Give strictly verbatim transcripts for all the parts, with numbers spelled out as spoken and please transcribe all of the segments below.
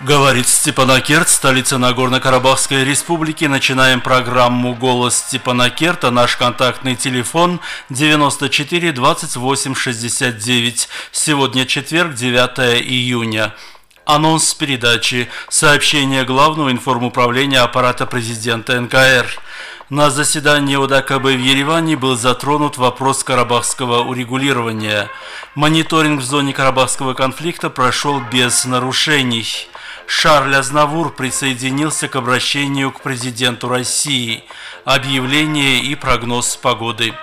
Говорит Степанакерт, столица Нагорно-Карабахской республики. Начинаем программу «Голос Степанакерта». Наш контактный телефон девяносто четыре двадцать восемь шестьдесят девять. Сегодня четверг, девятое июня. Анонс передачи. Сообщение Главного информуправления аппарата президента эн ка эр. На заседании о дэ ка бэ в Ереване был затронут вопрос карабахского урегулирования. Мониторинг в зоне карабахского конфликта прошел без нарушений. Шарль Азнавур присоединился к обращению к президенту России. Объявление и прогноз погоды.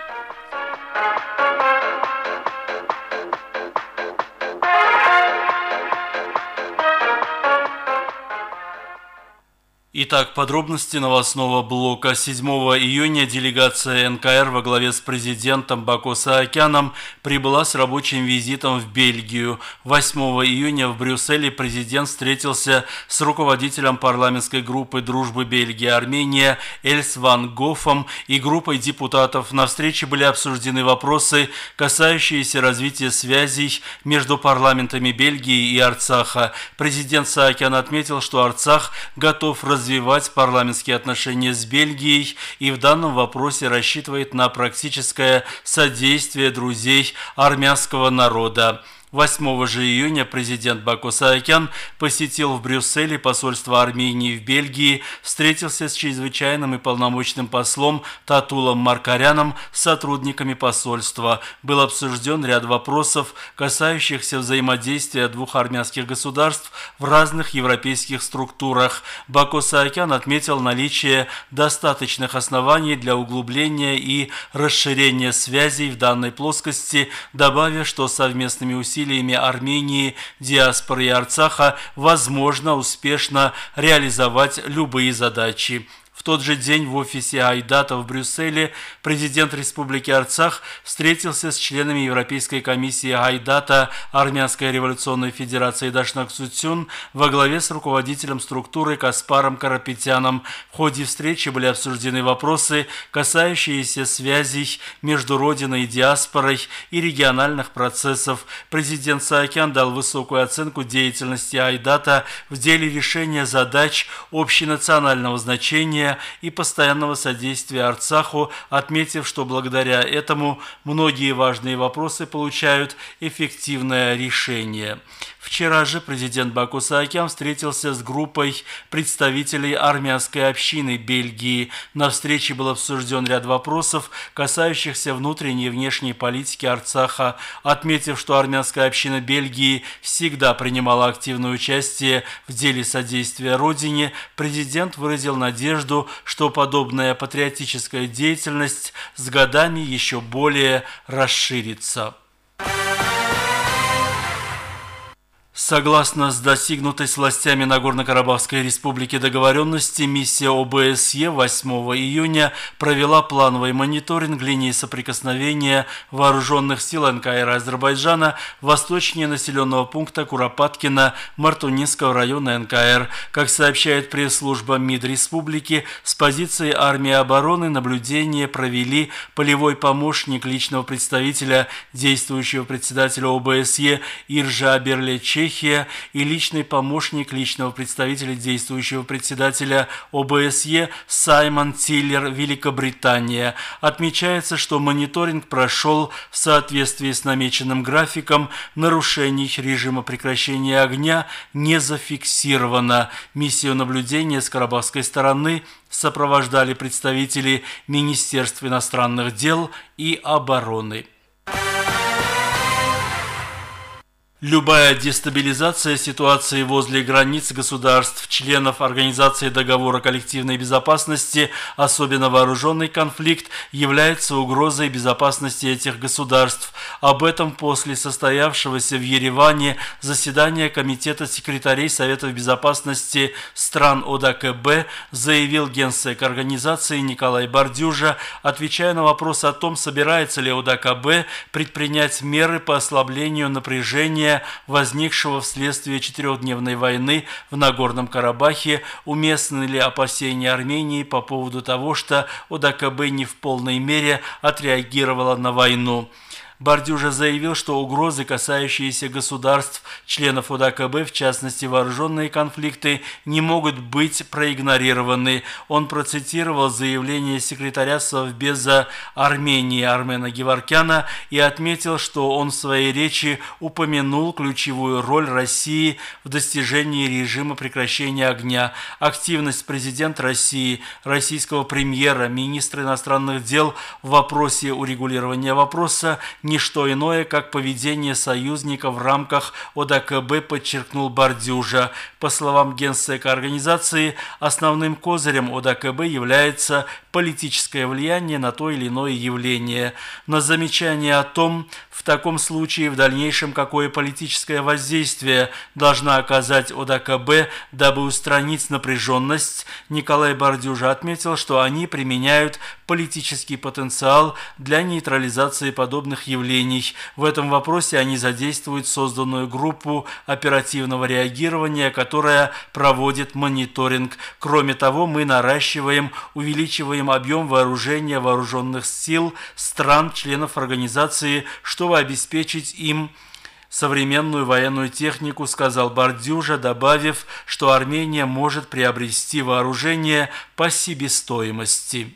Итак, подробности новостного блока. седьмого июня делегация эн ка эр во главе с президентом Бако Саакяном прибыла с рабочим визитом в Бельгию. восьмого июня в Брюсселе президент встретился с руководителем парламентской группы дружбы Бельгия-Армения Эльс ван Гофом и группой депутатов. На встрече были обсуждены вопросы, касающиеся развития связей между парламентами Бельгии и Арцаха. Президент Саакян отметил, что Арцах готов развивать развивать парламентские отношения с Бельгией и в данном вопросе рассчитывает на практическое содействие друзей армянского народа. восьмого же июня президент Бако Саакян посетил в Брюсселе посольство Армении в Бельгии, встретился с чрезвычайным и полномочным послом Татулом Маркаряном, с сотрудниками посольства. Был обсужден ряд вопросов, касающихся взаимодействия двух армянских государств в разных европейских структурах. Бако Саакян отметил наличие достаточных оснований для углубления и расширения связей в данной плоскости, добавив, что совместными усилиями Усилиями Армении, диаспоры и Арцаха возможно успешно реализовать любые задачи. В тот же день в офисе Айдата в Брюсселе президент Республики Арцах встретился с членами Европейской комиссии Айдата Армянской революционной федерации Дашнак Сутюн во главе с руководителем структуры Каспаром Карапетяном. В ходе встречи были обсуждены вопросы, касающиеся связей между Родиной и диаспорой и региональных процессов. Президент Саакян дал высокую оценку деятельности Айдата в деле решения задач общенационального значения и постоянного содействия Арцаху, отметив, что благодаря этому многие важные вопросы получают эффективное решение. Вчера же президент Бако Саакян встретился с группой представителей армянской общины Бельгии. На встрече был обсужден ряд вопросов, касающихся внутренней и внешней политики Арцаха. Отметив, что армянская община Бельгии всегда принимала активное участие в деле содействия Родине, президент выразил надежду, что подобная патриотическая деятельность с годами еще более расширится. Согласно с достигнутой с властями Нагорно-Карабахской республики договоренности, миссия о бэ эс е восьмого июня провела плановый мониторинг линии соприкосновения вооруженных сил эн ка эр Азербайджана восточнее населенного пункта Куропаткина Мартунинского района эн ка эр. Как сообщает пресс-служба МИД республики, с позиции армии обороны наблюдение провели полевой помощник личного представителя действующего председателя о бэ эс е Иржа Берле-Чехия и личный помощник личного представителя действующего председателя о бэ эс е Саймон Тиллер, Великобритания. Отмечается, что мониторинг прошел в соответствии с намеченным графиком, нарушений режима прекращения огня не зафиксировано. Миссию наблюдения с карабахской стороны сопровождали представители Министерства иностранных дел и обороны. Любая дестабилизация ситуации возле границ государств, членов Организации договора коллективной безопасности, особенно вооруженный конфликт, является угрозой безопасности этих государств. Об этом после состоявшегося в Ереване заседания Комитета секретарей Советов безопасности стран о дэ ка бэ заявил генсек организации Николай Бардюжа, отвечая на вопрос о том, собирается ли о дэ ка бэ предпринять меры по ослаблению напряжения, возникшего вследствие четырехдневной войны в Нагорном Карабахе, уместны ли опасения Армении по поводу того, что о дэ ка бэ не в полной мере отреагировала на войну. Бардюжа заявил, что угрозы, касающиеся государств, членов ОДКБ, в частности вооруженные конфликты, не могут быть проигнорированы. Он процитировал заявление секретаря Совбеза Армении Армена Геворкяна и отметил, что он в своей речи упомянул ключевую роль России в достижении режима прекращения огня. Активность президента России, российского премьера, министра иностранных дел в вопросе урегулирования вопроса – не что иное, как поведение союзников в рамках ОДКБ, подчеркнул Бардюжа. По словам Генсека организации, основным козырем ОДКБ является политическое влияние на то или иное явление. На замечание о том, в таком случае в дальнейшем какое политическое воздействие должна оказать ОДКБ, дабы устранить напряженность, Николай Бардюжа отметил, что они применяют политический потенциал для нейтрализации подобных явлений. В этом вопросе они задействуют созданную группу оперативного реагирования, которая проводит мониторинг. Кроме того, мы наращиваем, увеличиваем объем вооружения вооруженных сил стран-членов организации, чтобы обеспечить им современную военную технику, сказал Бардюжа, добавив, что Армения может приобрести вооружение по себестоимости.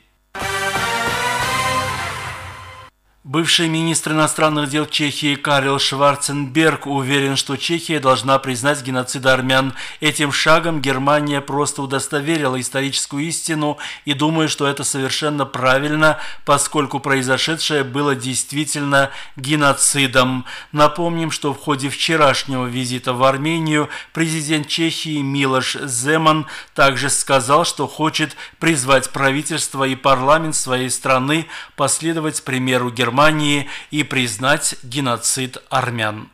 Бывший министр иностранных дел Чехии Карел Шварценберг уверен, что Чехия должна признать геноцид армян. Этим шагом Германия просто удостоверила историческую истину и думаю, что это совершенно правильно, поскольку произошедшее было действительно геноцидом. Напомним, что в ходе вчерашнего визита в Армению президент Чехии Милош Земан также сказал, что хочет призвать правительство и парламент своей страны последовать примеру Германии и признать геноцид армян.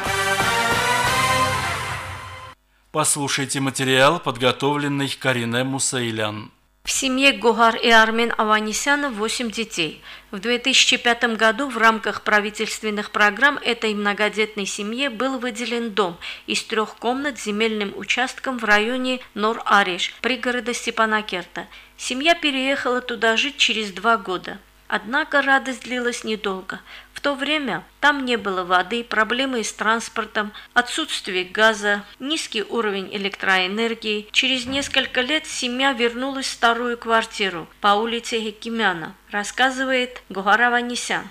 Послушайте материал, подготовленный Карине Мусаилян. В семье Гохар и Армен Аванесяна восемь детей. В две тысячи пятом году в рамках правительственных программ этой многодетной семье был выделен дом из трех комнат с земельным участком в районе Нор-Ареш, пригорода Степанакерта. Семья переехала туда жить через два года. Однако радость длилась недолго. В то время там не было воды, проблемы с транспортом, отсутствие газа, низкий уровень электроэнергии. Через несколько лет семья вернулась в старую квартиру по улице Хекимяна, рассказывает Гохар Аванесян.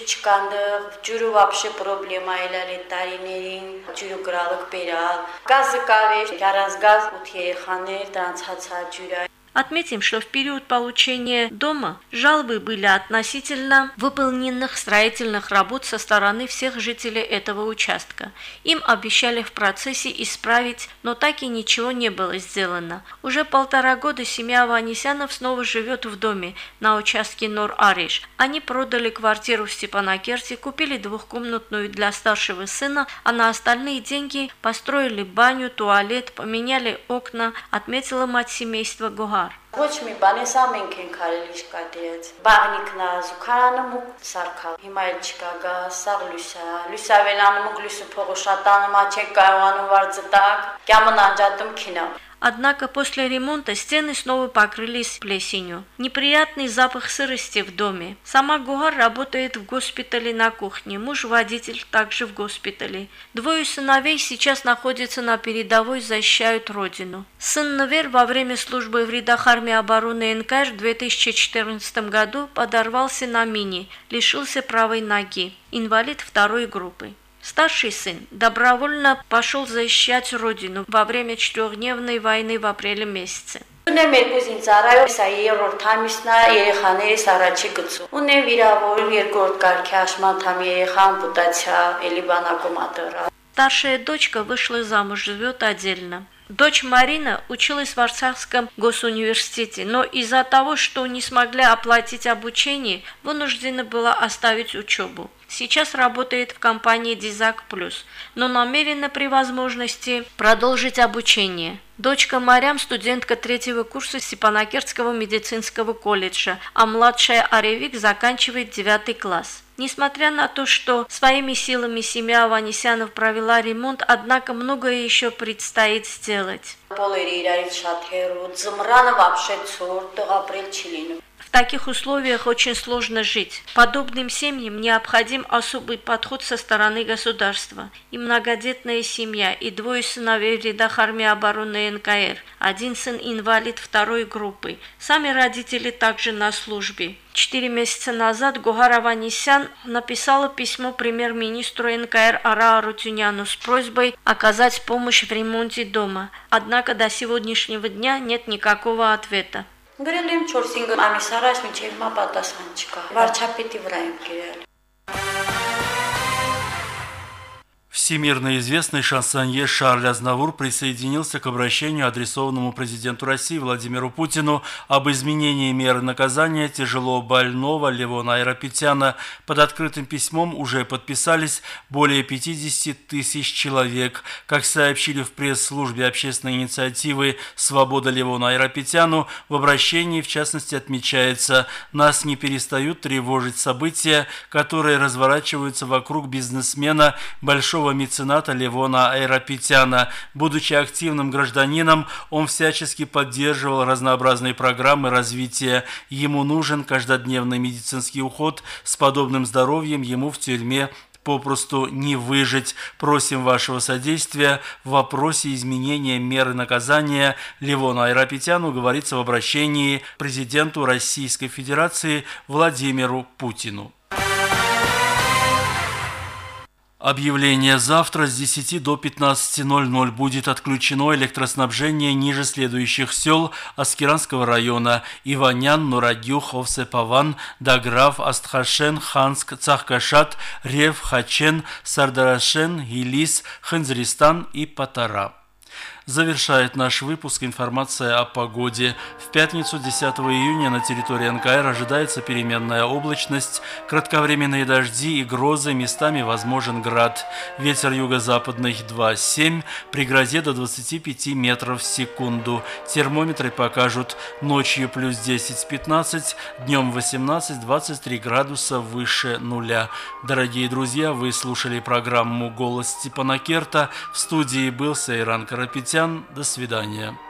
Ջուրը вообще проблема այլալի տարիներին ջուրը գրալıq բերալ գազը կարեր գարազ գազ ու երեխաներ դրանց հացա ջուրը. Отметим, что в период получения дома жалобы были относительно выполненных строительных работ со стороны всех жителей этого участка. Им обещали в процессе исправить, но так и ничего не было сделано. Уже полтора года семья Аванесянов снова живет в доме на участке Нор-Ареш. Они продали квартиру в Степанакерте, купили двухкомнатную для старшего сына, а на остальные деньги построили баню, туалет, поменяли окна, отметила мать семейства Гохар. Ոչ մի բան էս ամենք են կարելի շկատիրեց բաղնիկն է զուքարանը մուկ սարքալ հիմա էլ չկա գազ սաղ լույսա լույսավելանը մուկ լույսը փողը շատանում աչեք կարողանում վարձը տակ կյամն անջատում քինա. Однако после ремонта стены снова покрылись плесенью. Неприятный запах сырости в доме. Сама Гохар работает в госпитале на кухне. Муж-водитель также в госпитале. Двое сыновей сейчас находятся на передовой, защищают родину. Сын Навер во время службы в рядах армии обороны эн ка эр в две тысячи четырнадцатом году подорвался на мине, лишился правой ноги. Инвалид второй группы. Старший сын добровольно пошел защищать родину во время четырехдневной войны в апреле месяце. Ունեմ երկու զինծառայող, սա երրորդ ամիսն է, երեխաներիս առաջի գծում։ Ունեմ վիրավոր երկրորդ կարգի աշմանդամ երեխա, ամպուտացիա, էլի բանակում ատրա։ Старшая дочка вышла замуж, живет отдельно. Дочь Марина училась в Арцахском госуниверситете, но из-за того, что не смогли оплатить обучение, вынуждена была оставить учебу. Сейчас работает в компании Дизак Плюс, но намерена при возможности продолжить обучение. Дочка Марям – студентка третьего курса Степанакертского медицинского колледжа, а младшая Аревик заканчивает девятый класс. Несмотря на то, что своими силами семья Аванесянов провела ремонт, однако многое еще предстоит сделать. В таких условиях очень сложно жить. Подобным семьям необходим особый подход со стороны государства. И многодетная семья, и двое сыновей в рядах армии обороны эн ка эр. Один сын инвалид второй группы. Сами родители также на службе. Четыре месяца назад Гохар Аванесян написала письмо премьер-министру эн ка эр Ара Арутюняну с просьбой оказать помощь в ремонте дома. Однако до сегодняшнего дня нет никакого ответа. Գրել եմ չորս-հինգ ամիս առաջ մինչև հիմա պատասխան չկա։ Վարչապետի վրա եմ գրել։ Всемирно известный шансонье Шарль Азнавур присоединился к обращению, адресованному президенту России Владимиру Путину об изменении меры наказания тяжело больного Левона Айрапетяна. Под открытым письмом уже подписались более пятидесяти тысяч человек. Как сообщили в пресс-службе общественной инициативы «Свобода Левону Айрапетяну», в обращении в частности отмечается: «Нас не перестают тревожить события, которые разворачиваются вокруг бизнесмена, большого мецената Левона Айрапетяна. Будучи активным гражданином, он всячески поддерживал разнообразные программы развития. Ему нужен каждодневный медицинский уход. С подобным здоровьем ему в тюрьме попросту не выжить. Просим вашего содействия в вопросе изменения меры наказания Левону Айрапетяну», говорится в обращении президенту Российской Федерации Владимиру Путину. Объявление: завтра с десяти до пятнадцати ноль-ноль будет отключено электроснабжение ниже следующих сел Аскеранского района: Иванян, Нурагю, Ховсепаван, Даграв, Астхашен, Ханск, Цахкашат, Рев, Хачен, Сардарашен, Гилис, Ханзристан и Патара. Завершает наш выпуск информация о погоде. В пятницу десятого июня на территории эн ка эр ожидается переменная облачность, кратковременные дожди и грозы, местами возможен град. Ветер юго-западный два семь, при грозе до двадцати пяти метров в секунду. Термометры покажут: ночью плюс десять-пятнадцать, днем восемнадцать-двадцать три градуса выше нуля. Дорогие друзья, вы слушали программу «Голос Степана Керта». В студии был Сейран Карапетян. До свидания.